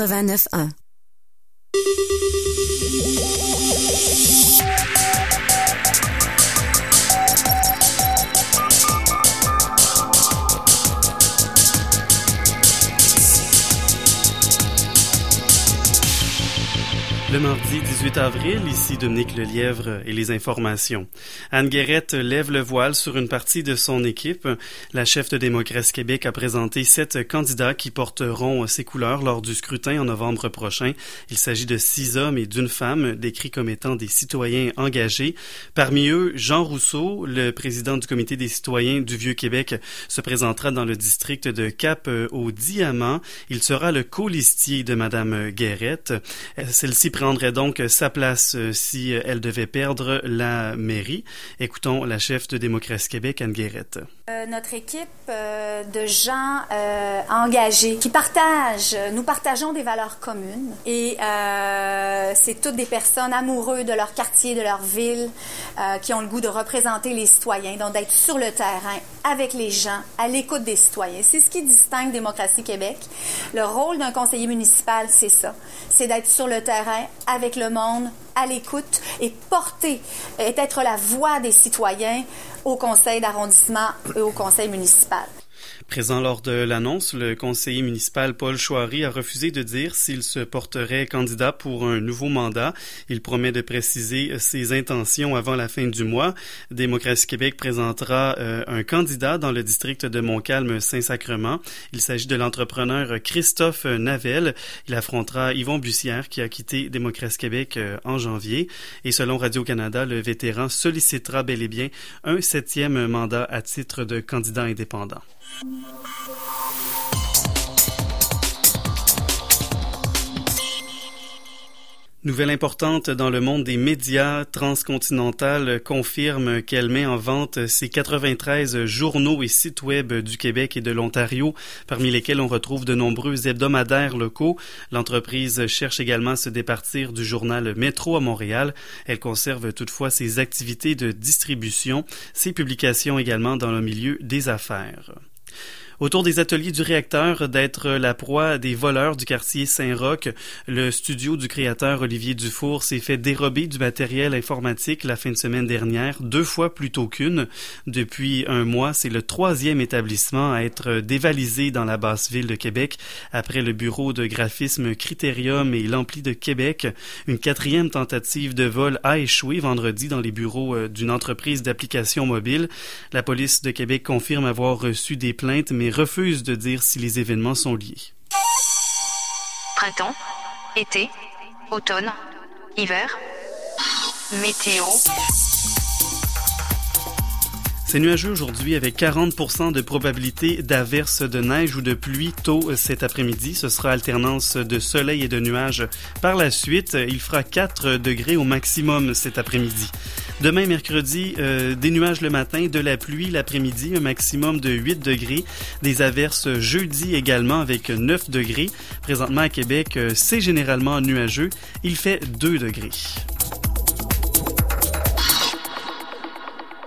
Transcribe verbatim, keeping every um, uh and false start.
quatre-vingt-neuf un. Le mardi dix-huit avril, ici Dominique Lelièvre et les informations. Anne Guérette lève le voile sur une partie de son équipe. La chef de Démocratie Québec a présenté sept candidats qui porteront ses couleurs lors du scrutin en novembre prochain. Il s'agit de six hommes et d'une femme, décrits comme étant des citoyens engagés. Parmi eux, Jean Rousseau, le président du Comité des citoyens du Vieux-Québec, se présentera dans le district de Cap-aux-Diamants. Il sera le colistier de Madame Guérette. Celle-ci prendrait donc sa place euh, si elle devait perdre la mairie. Écoutons la chef de Démocratie Québec, Anne Guérette. Euh, notre équipe euh, de gens euh, engagés qui partagent, nous partageons des valeurs communes et euh, c'est toutes des personnes amoureuses de leur quartier, de leur ville, euh, qui ont le goût de représenter les citoyens, donc d'être sur le terrain avec les gens, à l'écoute des citoyens. C'est ce qui distingue Démocratie Québec. Le rôle d'un conseiller municipal, c'est ça. C'est d'être sur le terrain avec le monde, à l'écoute et porter, et être la voix des citoyens au conseil d'arrondissement et au conseil municipal. Présent lors de l'annonce, le conseiller municipal Paul Chouari a refusé de dire s'il se porterait candidat pour un nouveau mandat. Il promet de préciser ses intentions avant la fin du mois. Démocratie Québec présentera euh, un candidat dans le district de Montcalm-Saint-Sacrement. Il s'agit de l'entrepreneur Christophe Navel. Il affrontera Yvon Bussière qui a quitté Démocratie Québec euh, en janvier. Et selon Radio-Canada, le vétéran sollicitera bel et bien un septième mandat à titre de candidat indépendant. Nouvelle importante dans le monde des médias, Transcontinental confirme qu'elle met en vente ses quatre-vingt-treize journaux et sites web du Québec et de l'Ontario, parmi lesquels on retrouve de nombreux hebdomadaires locaux. L'entreprise cherche également à se départir du journal Métro à Montréal. Elle conserve toutefois ses activités de distribution, ses publications également dans le milieu des affaires. Autour des ateliers du réacteur d'être la proie des voleurs du quartier Saint-Roch, le studio du créateur Olivier Dufour s'est fait dérober du matériel informatique la fin de semaine dernière, deux fois plutôt qu'une. Depuis un mois, c'est le troisième établissement à être dévalisé dans la basse ville de Québec, après le bureau de graphisme Critérium et l'Ampli de Québec. Une quatrième tentative de vol a échoué vendredi dans les bureaux d'une entreprise d'applications mobiles. La police de Québec confirme avoir reçu des plaintes, mais refuse de dire si les événements sont liés. Printemps, été, automne, hiver, météo. C'est nuageux aujourd'hui avec quarante pour cent de probabilité d'averse de neige ou de pluie tôt cet après-midi. Ce sera alternance de soleil et de nuages. Par la suite, il fera quatre degrés au maximum cet après-midi. Demain, mercredi, euh, des nuages le matin, de la pluie l'après-midi, un maximum de huit degrés. Des averses jeudi également avec neuf degrés. Présentement à Québec, c'est généralement nuageux. Il fait deux degrés.